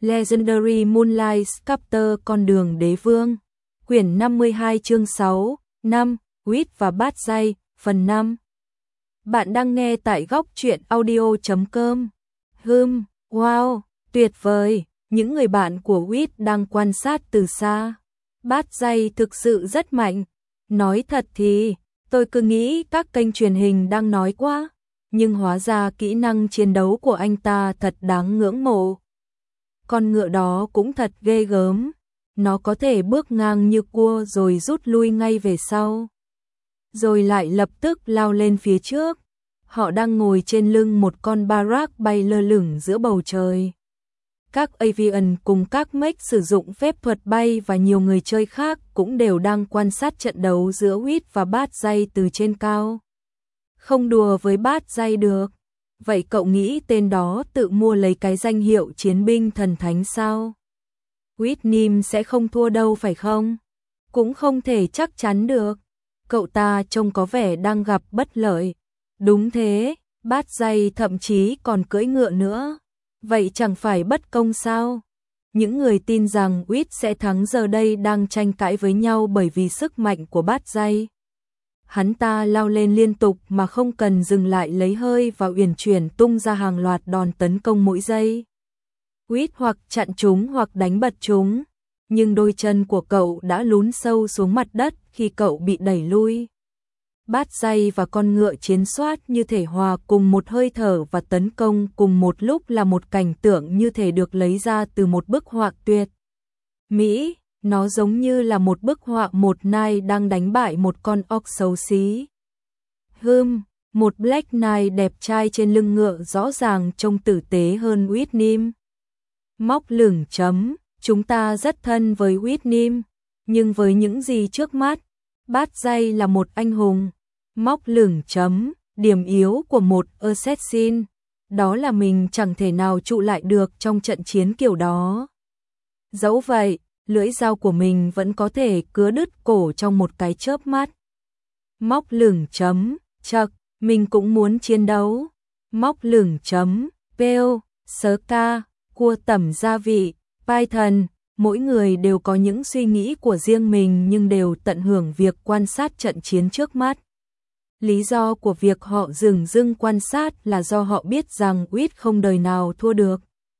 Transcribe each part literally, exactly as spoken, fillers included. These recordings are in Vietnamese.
Legendary Moonlight Sculptor con đường đế vương. Quyển năm mươi hai chương sáu, năm, Wit và bát dây, phần năm. Bạn đang nghe tại góc truyện audio chấm com. Hừm, wow, tuyệt vời, những người bạn của Wit đang quan sát từ xa. Bát dây thực sự rất mạnh. Nói thật thì, tôi cứ nghĩ các kênh truyền hình đang nói quá, nhưng hóa ra kỹ năng chiến đấu của anh ta thật đáng ngưỡng mộ. Con ngựa đó cũng thật ghê gớm, nó có thể bước ngang như cua rồi rút lui ngay về sau, rồi lại lập tức lao lên phía trước. Họ đang ngồi trên lưng một con Barak bay lơ lửng giữa bầu trời. Các Avian cùng các mech sử dụng phép thuật bay và nhiều người chơi khác cũng đều đang quan sát trận đấu giữa Wit và bát dây từ trên cao. Không đùa với bát dây được. Vậy cậu nghĩ tên đó tự mua lấy cái danh hiệu chiến binh thần thánh sao? Whitnim sẽ không thua đâu phải không? Cũng không thể chắc chắn được. Cậu ta trông có vẻ đang gặp bất lợi. Đúng thế, bát dây thậm chí còn cưỡi ngựa nữa. Vậy chẳng phải bất công sao? Những người tin rằng Wit sẽ thắng giờ đây đang tranh cãi với nhau bởi vì sức mạnh của bát dây. Hắn ta lao lên liên tục mà không cần dừng lại lấy hơi và uyển chuyển tung ra hàng loạt đòn tấn công mỗi giây. Wit hoặc chặn chúng hoặc đánh bật chúng, nhưng đôi chân của cậu đã lún sâu xuống mặt đất khi cậu bị đẩy lui. Bát dây và con ngựa chiến soát như thể hòa cùng một hơi thở và tấn công cùng một lúc là một cảnh tượng như thể được lấy ra từ một bức họa tuyệt mỹ. Nó giống như là một bức họa một Knight đang đánh bại một con orc xấu xí. Hừm, một Black Knight đẹp trai trên lưng ngựa rõ ràng trông tử tế hơn Whitnim. Móc lửng chấm, chúng ta rất thân với Whitnim, nhưng với những gì trước mắt, bát dây là một anh hùng. Móc lửng chấm, điểm yếu của một assassin, đó là mình chẳng thể nào trụ lại được trong trận chiến kiểu đó. Dẫu vậy, lưỡi dao của mình vẫn có thể cứa đứt cổ trong một cái chớp mắt. Móc lửng chấm, chậc, mình cũng muốn chiến đấu. Móc lửng chấm, pêu, sớ ca, cua tẩm gia vị, Python, mỗi người đều có những suy nghĩ của riêng mình nhưng đều tận hưởng việc quan sát trận chiến trước mắt. Lý do của việc họ dừng dưng quan sát là do họ biết rằng Wit không đời nào thua được.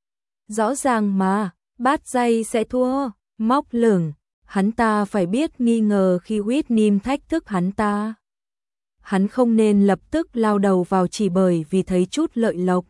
Rõ ràng mà, bát dây sẽ thua. Móc lửng, hắn ta phải biết nghi ngờ khi Whitnim thách thức hắn ta. Hắn không nên lập tức lao đầu vào chỉ bởi vì thấy chút lợi lộc.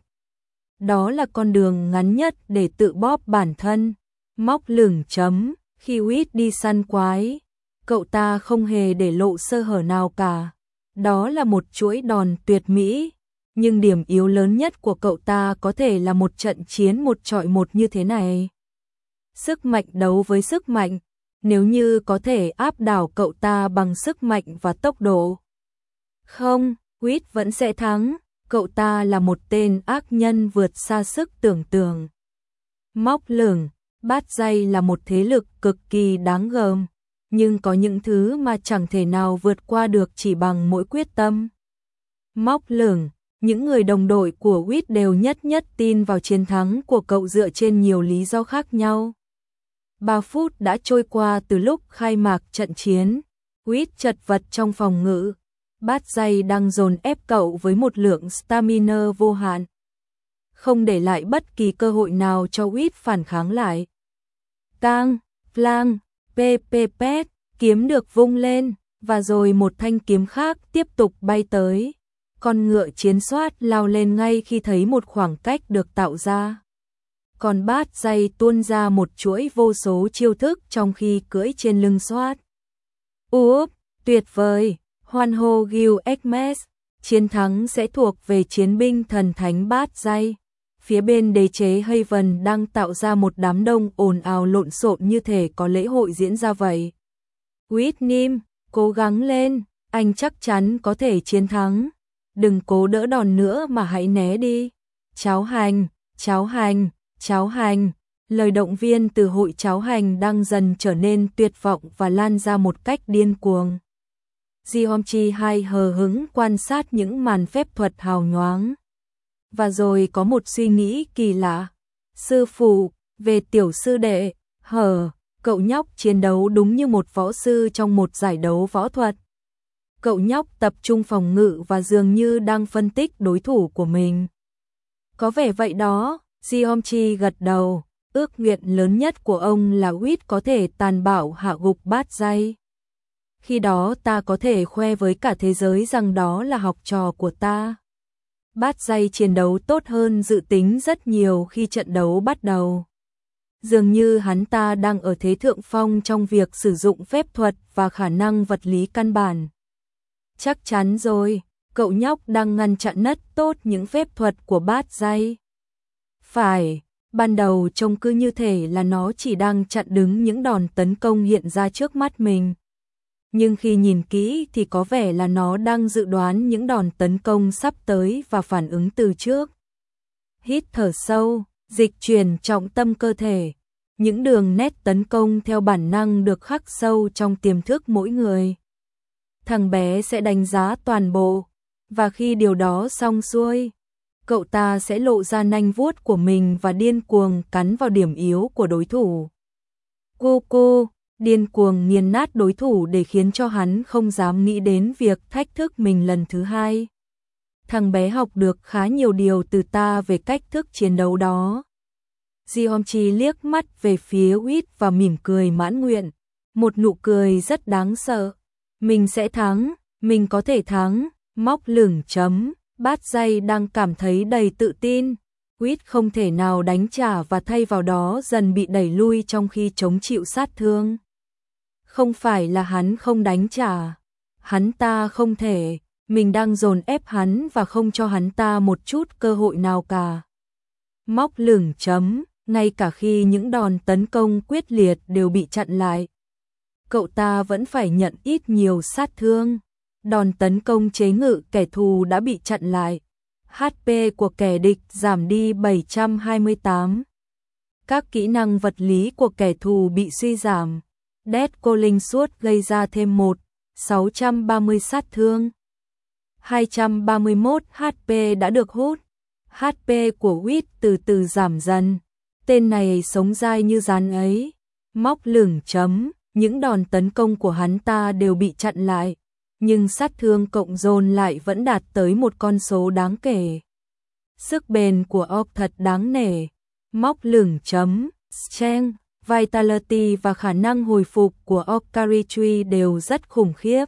Đó là con đường ngắn nhất để tự bóp bản thân. Móc lửng chấm, khi Wit đi săn quái, cậu ta không hề để lộ sơ hở nào cả. Đó là một chuỗi đòn tuyệt mỹ, nhưng điểm yếu lớn nhất của cậu ta có thể là một trận chiến một chọi một như thế này. Sức mạnh đấu với sức mạnh, nếu như có thể áp đảo cậu ta bằng sức mạnh và tốc độ. Không, Wit vẫn sẽ thắng, cậu ta là một tên ác nhân vượt xa sức tưởng tượng. Móc lửng, bát dây là một thế lực cực kỳ đáng gờm, nhưng có những thứ mà chẳng thể nào vượt qua được chỉ bằng mỗi quyết tâm. Móc lửng, những người đồng đội của Wit đều nhất nhất tin vào chiến thắng của cậu dựa trên nhiều lý do khác nhau. Ba phút đã trôi qua từ lúc khai mạc trận chiến. Wit chật vật trong phòng ngự. Bát dây đang dồn ép cậu với một lượng stamina vô hạn, không để lại bất kỳ cơ hội nào cho Wit phản kháng lại. Tang, flang, ppet, kiếm được vung lên, và rồi một thanh kiếm khác tiếp tục bay tới. Con ngựa chiến soát lao lên ngay khi thấy một khoảng cách được tạo ra. Còn bát dây tuôn ra một chuỗi vô số chiêu thức trong khi cưỡi trên lưng soát. Úp, tuyệt vời, hoan hô Gil Xmas, chiến thắng sẽ thuộc về chiến binh thần thánh bát dây. Phía bên đế chế Haven đang tạo ra một đám đông ồn ào lộn xộn như thể có lễ hội diễn ra vậy. Whitnim, cố gắng lên, anh chắc chắn có thể chiến thắng. Đừng cố đỡ đòn nữa mà hãy né đi. Cháo hành, cháo hành. Cháo hành, lời động viên từ hội cháo hành đang dần trở nên tuyệt vọng và lan ra một cách điên cuồng. Giomchi hai hờ hững quan sát những màn phép thuật hào nhoáng. Và rồi có một suy nghĩ kỳ lạ. Sư phụ, Về tiểu sư đệ, hờ, cậu nhóc chiến đấu đúng như một võ sư trong một giải đấu võ thuật. Cậu nhóc tập trung phòng ngự và dường như đang phân tích đối thủ của mình. Có vẻ vậy đó, Jeomchi gật đầu, ước nguyện lớn nhất của ông là Huyết có thể tàn bạo hạ gục Bát Giai. Khi đó ta có thể khoe với cả thế giới rằng đó là học trò của ta. Bát Giai chiến đấu tốt hơn dự tính rất nhiều khi trận đấu bắt đầu. Dường như hắn ta đang ở thế thượng phong trong việc sử dụng phép thuật và khả năng vật lý căn bản. Chắc chắn rồi, cậu nhóc đang ngăn chặn rất tốt những phép thuật của Bát Giai. Phải, ban đầu trông cứ như thể là nó chỉ đang chặn đứng những đòn tấn công hiện ra trước mắt mình. Nhưng khi nhìn kỹ thì có vẻ là nó đang dự đoán những đòn tấn công sắp tới và phản ứng từ trước. Hít thở sâu, dịch chuyển trọng tâm cơ thể. Những đường nét tấn công theo bản năng được khắc sâu trong tiềm thức mỗi người. Thằng bé sẽ đánh giá toàn bộ, và khi điều đó xong xuôi, cậu ta sẽ lộ ra nanh vuốt của mình và điên cuồng cắn vào điểm yếu của đối thủ. Cô cô, điên cuồng nghiền nát đối thủ để khiến cho hắn không dám nghĩ đến việc thách thức mình lần thứ hai. Thằng bé học được khá nhiều điều từ ta về cách thức chiến đấu đó. Jeomchi liếc mắt về phía Huyết và mỉm cười mãn nguyện. Một nụ cười rất đáng sợ. Mình sẽ thắng, mình có thể thắng, móc lửng chấm. Bát Giai đang cảm thấy đầy tự tin. Huyết không thể nào đánh trả và thay vào đó dần bị đẩy lui trong khi chống chịu sát thương. Không phải là hắn không đánh trả. Hắn ta không thể, mình đang dồn ép hắn và không cho hắn ta một chút cơ hội nào cả. Móc lửng chấm, ngay cả khi những đòn tấn công quyết liệt đều bị chặn lại. Cậu ta vẫn phải nhận ít nhiều sát thương. Đòn tấn công chế ngự kẻ thù đã bị chặn lại. hát pê của kẻ địch giảm đi bảy trăm hai mươi tám. Các kỹ năng vật lý của kẻ thù bị suy giảm. Death Calling Sword gây ra thêm một, sáu trăm ba mươi sát thương. hai trăm ba mươi mốt hát pê đã được hút. hát pê của Huyết từ từ giảm dần. Tên này sống dai như rắn ấy. Móc lửng chấm, những đòn tấn công của hắn ta đều bị chặn lại. Nhưng sát thương cộng dồn lại vẫn đạt tới một con số đáng kể. Sức bền của Orc thật đáng nể. Móc lửng chấm, Strength, Vitality và khả năng hồi phục của Orcaritry đều rất khủng khiếp.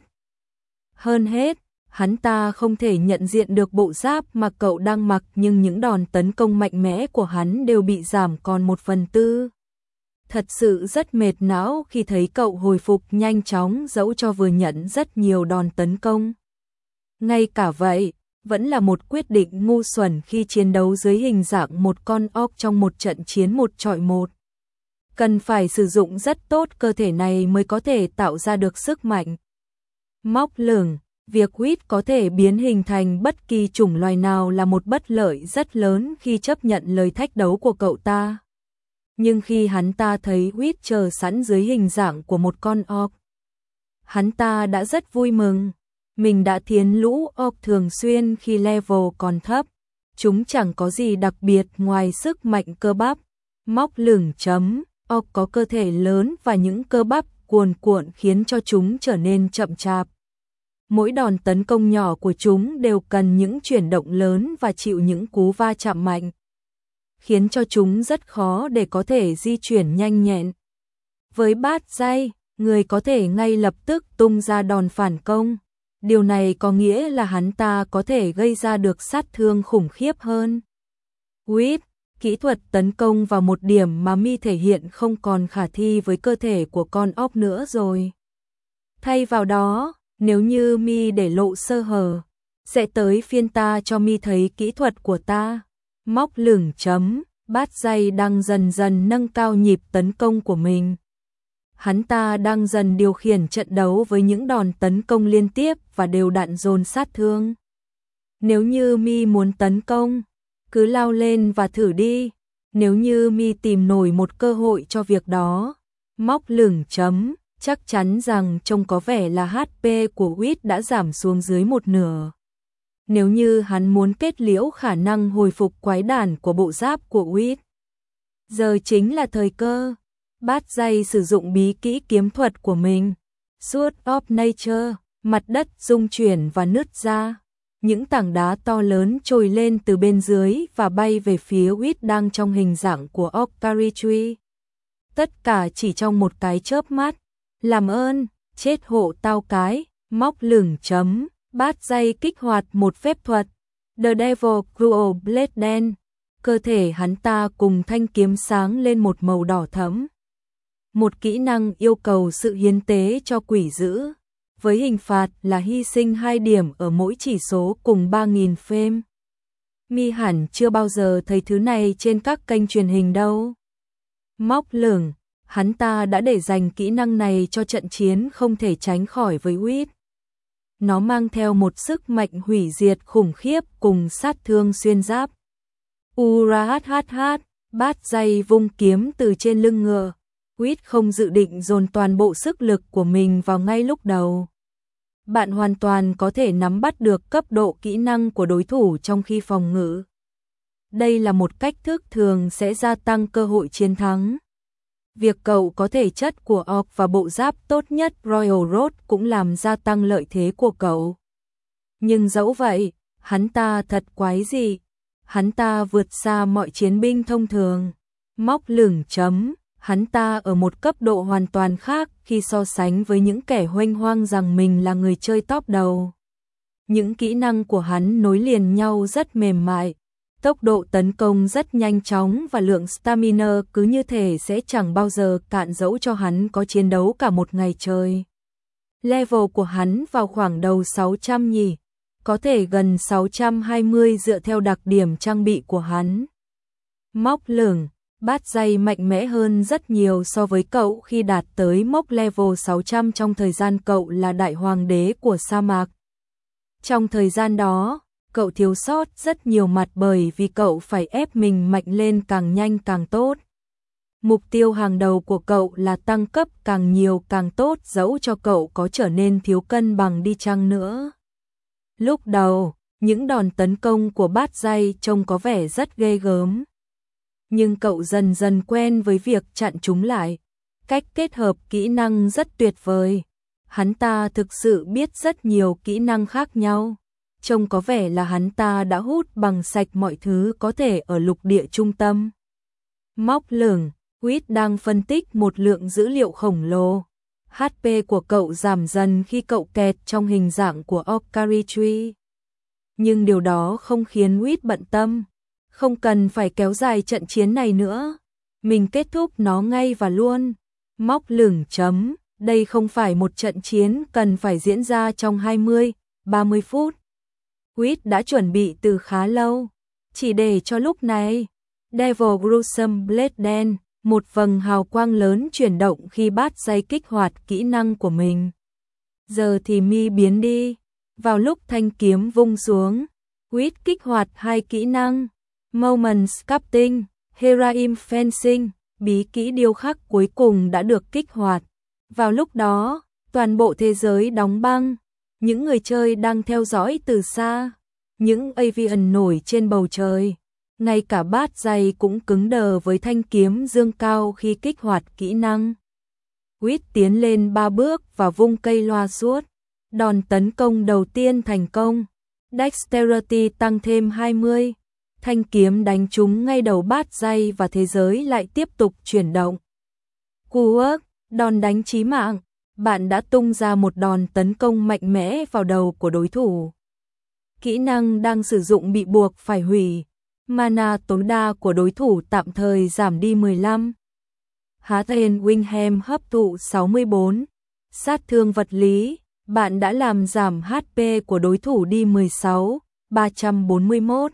Hơn hết, hắn ta không thể nhận diện được bộ giáp mà cậu đang mặc, nhưng những đòn tấn công mạnh mẽ của hắn đều bị giảm còn một phần tư. Thật sự rất mệt não khi thấy cậu hồi phục nhanh chóng dẫu cho vừa nhận rất nhiều đòn tấn công. Ngay cả vậy, vẫn là một quyết định ngu xuẩn khi chiến đấu dưới hình dạng một con orc trong một trận chiến một chọi một. Cần phải sử dụng rất tốt cơ thể này mới có thể tạo ra được sức mạnh. Móc lửng, việc Huyết có thể biến hình thành bất kỳ chủng loài nào là một bất lợi rất lớn khi chấp nhận lời thách đấu của cậu ta. Nhưng khi hắn ta thấy Huyết chờ sẵn dưới hình dạng của một con orc, hắn ta đã rất vui mừng. Mình đã thiến lũ orc thường xuyên khi level còn thấp. Chúng chẳng có gì đặc biệt ngoài sức mạnh cơ bắp. Móc lửng chấm, orc có cơ thể lớn và những cơ bắp cuồn cuộn khiến cho chúng trở nên chậm chạp. Mỗi đòn tấn công nhỏ của chúng đều cần những chuyển động lớn và chịu những cú va chạm mạnh, khiến cho chúng rất khó để có thể di chuyển nhanh nhẹn. Với Bát Giai, người có thể ngay lập tức tung ra đòn phản công. Điều này có nghĩa là hắn ta có thể gây ra được sát thương khủng khiếp hơn. Huyết, kỹ thuật tấn công vào một điểm mà mi thể hiện không còn khả thi với cơ thể của con ốc nữa rồi. Thay vào đó, nếu như mi để lộ sơ hở, sẽ tới phiên ta cho mi thấy kỹ thuật của ta. Móc lửng chấm, Bát Giai đang dần dần nâng cao nhịp tấn công của mình. Hắn ta đang dần điều khiển trận đấu với những đòn tấn công liên tiếp và đều đặn dồn sát thương. Nếu như mi muốn tấn công, cứ lao lên và thử đi. Nếu như mi tìm nổi một cơ hội cho việc đó, móc lửng chấm, chắc chắn rằng trông có vẻ là hát pê của Huyết đã giảm xuống dưới một nửa. Nếu như hắn muốn kết liễu khả năng hồi phục quái đản của bộ giáp của Huyết, Giờ chính là thời cơ. Bát Dây sử dụng bí kỹ kiếm thuật của mình. Sword of Nature, mặt đất rung chuyển và nứt ra. Những tảng đá to lớn trồi lên từ bên dưới và bay về phía Wit đang trong hình dạng của Okaritree. Tất cả chỉ trong một cái chớp mắt. Làm ơn, chết hộ tao cái, móc lửng chấm, Bát Dây kích hoạt một phép thuật. The Devil Cruel Blade đen. Cơ thể hắn ta cùng thanh kiếm sáng lên một màu đỏ thẫm. Một kỹ năng yêu cầu sự hiến tế cho quỷ dữ, với hình phạt là hy sinh hai điểm ở mỗi chỉ số cùng ba nghìn frame. Mi hẳn chưa bao giờ thấy thứ này trên các kênh truyền hình đâu. Móc lửng, hắn ta đã để dành kỹ năng này cho trận chiến không thể tránh khỏi với Wit. Nó mang theo một sức mạnh hủy diệt khủng khiếp cùng sát thương xuyên giáp. Urahahat, Bát Dây vung kiếm từ trên lưng ngựa. Wit không dự định dồn toàn bộ sức lực của mình vào ngay lúc đầu. Bạn hoàn toàn có thể nắm bắt được cấp độ kỹ năng của đối thủ trong khi phòng ngự. Đây là một cách thức thường sẽ gia tăng cơ hội chiến thắng. Việc cậu có thể chất của orc và bộ giáp tốt nhất Royal Road cũng làm gia tăng lợi thế của cậu. Nhưng dẫu vậy, hắn ta thật quái dị. Hắn ta vượt xa mọi chiến binh thông thường. Móc lửng chấm, hắn ta ở một cấp độ hoàn toàn khác khi so sánh với những kẻ huênh hoang rằng mình là người chơi top đầu. Những kỹ năng của hắn nối liền nhau rất mềm mại. Tốc độ tấn công rất nhanh chóng và lượng stamina cứ như thể sẽ chẳng bao giờ cạn dẫu cho hắn có chiến đấu cả một ngày trời. Level của hắn vào khoảng đầu sáu trăm nhỉ, có thể gần sáu trăm hai mươi dựa theo đặc điểm trang bị của hắn. Móc lửng, Bát Dây mạnh mẽ hơn rất nhiều so với cậu khi đạt tới mốc level sáu trăm trong thời gian cậu là đại hoàng đế của sa mạc. Trong thời gian đó, cậu thiếu sót rất nhiều mặt bởi vì cậu phải ép mình mạnh lên càng nhanh càng tốt. Mục tiêu hàng đầu của cậu là tăng cấp càng nhiều càng tốt dẫu cho cậu có trở nên thiếu cân bằng đi chăng nữa. Lúc đầu, những đòn tấn công của Bát Dây trông có vẻ rất ghê gớm. Nhưng cậu dần dần quen với việc chặn chúng lại. Cách kết hợp kỹ năng rất tuyệt vời. Hắn ta thực sự biết rất nhiều kỹ năng khác nhau. Trông có vẻ là hắn ta đã hút bằng sạch mọi thứ có thể ở lục địa trung tâm. Móc lửng, Wit đang phân tích một lượng dữ liệu khổng lồ. hát pê của cậu giảm dần khi cậu kẹt trong hình dạng của Okaritree. Nhưng điều đó không khiến Wit bận tâm. Không cần phải kéo dài trận chiến này nữa. Mình kết thúc nó ngay và luôn. Móc lửng chấm, đây không phải một trận chiến cần phải diễn ra trong hai mươi, ba mươi phút. Wit đã chuẩn bị từ khá lâu, chỉ để cho lúc này. Devil Gruesome Blade đen, một vầng hào quang lớn chuyển động khi Bát Dây kích hoạt kỹ năng của mình. Giờ thì mi biến đi. Vào lúc thanh kiếm vung xuống, Wit kích hoạt hai kỹ năng. Moment Sculpting, Heraim Fencing, bí kỹ điêu khắc cuối cùng đã được kích hoạt. Vào lúc đó, toàn bộ thế giới đóng băng. Những người chơi đang theo dõi từ xa. Những avian nổi trên bầu trời. Ngay cả Bát Dây cũng cứng đờ với thanh kiếm dương cao khi kích hoạt kỹ năng. Wit tiến lên ba bước và vung cây loa suốt. Đòn tấn công đầu tiên thành công. Dexterity tăng thêm hai mươi. Thanh kiếm đánh trúng ngay đầu Bát Dây và thế giới lại tiếp tục chuyển động. Quirk, đòn đánh chí mạng. Bạn đã tung ra một đòn tấn công mạnh mẽ vào đầu của đối thủ. Kỹ năng đang sử dụng bị buộc phải hủy. Mana tối đa của đối thủ tạm thời giảm đi mười lăm. Hathen Wingham hấp thụ sáu mươi bốn. Sát thương vật lý. Bạn đã làm giảm hát pê của đối thủ đi mười sáu, ba trăm bốn mươi mốt.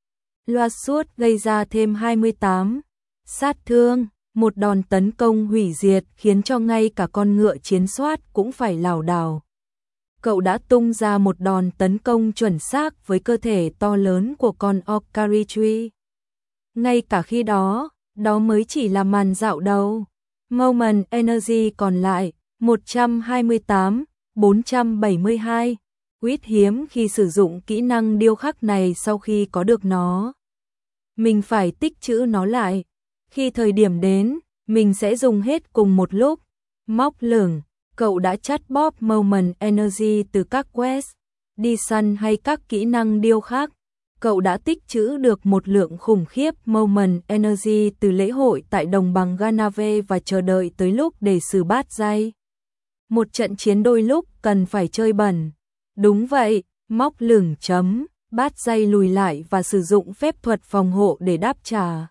Loa suốt gây ra thêm hai mươi tám. Sát thương, một đòn tấn công hủy diệt khiến cho ngay cả con ngựa chiến soát cũng phải lảo đảo. Cậu đã tung ra một đòn tấn công chuẩn xác với cơ thể to lớn của con Okaritree. Ngay cả khi đó, đó mới chỉ là màn dạo đầu. Moment Energy còn lại, một trăm hai mươi tám, bốn trăm bảy mươi hai. Wit hiếm khi sử dụng kỹ năng điêu khắc này sau khi có được nó. Mình phải tích trữ nó lại. Khi thời điểm đến, mình sẽ dùng hết cùng một lúc. Móc lửng, cậu đã chắt bóp Moment Energy từ các quest, đi săn hay các kỹ năng điêu khác. Cậu đã tích trữ được một lượng khủng khiếp Moment Energy từ lễ hội tại đồng bằng Ganave và chờ đợi tới lúc để xử bát dây. Một trận chiến đôi lúc cần phải chơi bẩn. Đúng vậy, móc lửng chấm, bát dây lùi lại và sử dụng phép thuật phòng hộ để đáp trả.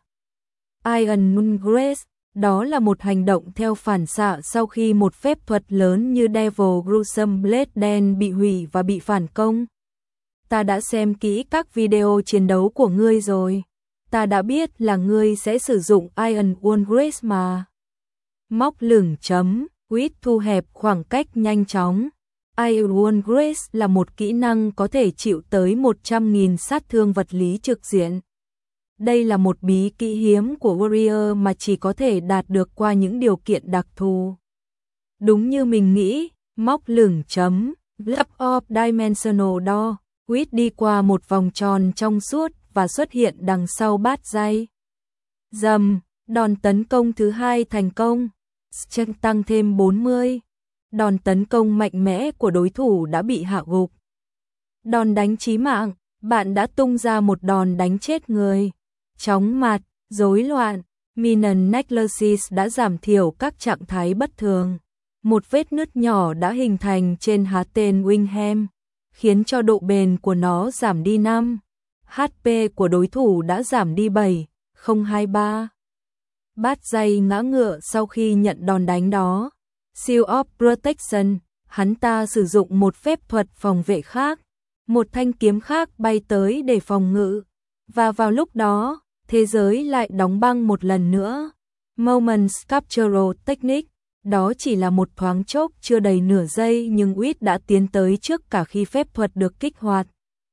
Iron Nun Grace, đó là một hành động theo phản xạ sau khi một phép thuật lớn như Devil Gruesome Blade đen bị hủy và bị phản công. Ta đã xem kỹ các video chiến đấu của ngươi rồi. Ta đã biết là ngươi sẽ sử dụng Iron Wall Grace mà. Móc lửng chấm, quýt thu hẹp khoảng cách nhanh chóng. Iron Wall Grace là một kỹ năng có thể chịu tới một trăm nghìn sát thương vật lý trực diện. Đây là một bí kỹ hiếm của Warrior mà chỉ có thể đạt được qua những điều kiện đặc thù. Đúng như mình nghĩ, móc lửng chấm, Lap of Dimensional Door, quýt đi qua một vòng tròn trong suốt và xuất hiện đằng sau bát dây. Dầm, đòn tấn công thứ hai thành công, Strength tăng thêm bốn mươi. Đòn tấn công mạnh mẽ của đối thủ đã bị hạ gục. Đòn đánh chí mạng, bạn đã tung ra một đòn đánh chết người. Chóng mặt, rối loạn, Minion Necklaces đã giảm thiểu các trạng thái bất thường. Một vết nứt nhỏ đã hình thành trên há tên Wingham, khiến cho độ bền của nó giảm đi năm. hát pê của đối thủ đã giảm đi bảy không hai ba. Bát dây ngã ngựa sau khi nhận đòn đánh đó. Seal of Protection, hắn ta sử dụng một phép thuật phòng vệ khác. Một thanh kiếm khác bay tới để phòng ngự. Và vào lúc đó, thế giới lại đóng băng một lần nữa. Moment Captural Technique, đó chỉ là một thoáng chốc chưa đầy nửa giây nhưng Wit đã tiến tới trước cả khi phép thuật được kích hoạt.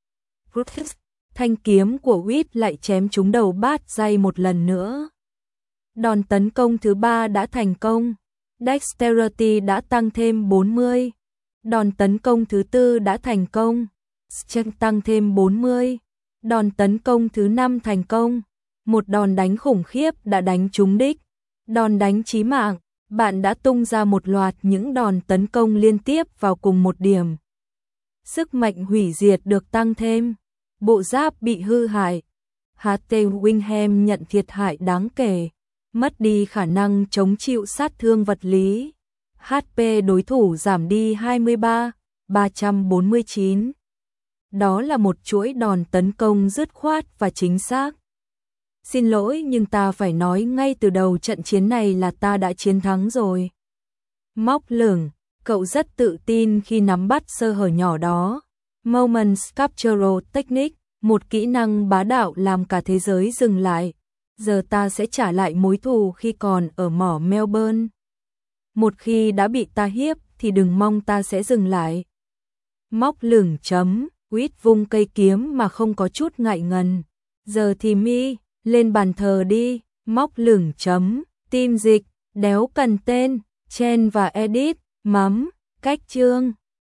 Thanh kiếm của Wit lại chém trúng đầu bát dây một lần nữa. Đòn tấn công thứ ba đã thành công. Dexterity đã tăng thêm bốn mươi. Đòn tấn công thứ tư đã thành công. Strength tăng thêm bốn mươi. Đòn tấn công thứ năm thành công. Một đòn đánh khủng khiếp đã đánh trúng đích. Đòn đánh chí mạng, bạn đã tung ra một loạt những đòn tấn công liên tiếp vào cùng một điểm. Sức mạnh hủy diệt được tăng thêm. Bộ giáp bị hư hại. hát tê Wingham nhận thiệt hại đáng kể. Mất đi khả năng chống chịu sát thương vật lý. hát pê đối thủ giảm đi hai mươi ba, ba trăm bốn mươi chín. Đó là một chuỗi đòn tấn công dứt khoát và chính xác. Xin lỗi nhưng ta phải nói ngay từ đầu trận chiến này là ta đã chiến thắng rồi. Móc lửng, cậu rất tự tin khi nắm bắt sơ hở nhỏ đó. Moments Captural Technique, một kỹ năng bá đạo làm cả thế giới dừng lại. Giờ ta sẽ trả lại mối thù khi còn ở mỏ Melbourne. Một khi đã bị ta hiếp thì đừng mong ta sẽ dừng lại. Móc lửng chấm, Quýt vung cây kiếm mà không có chút ngại ngần. Giờ thì mi, lên bàn thờ đi. Móc lửng chấm, tim dịch, đéo cần tên, Chen và Edit, mắm, cách chương.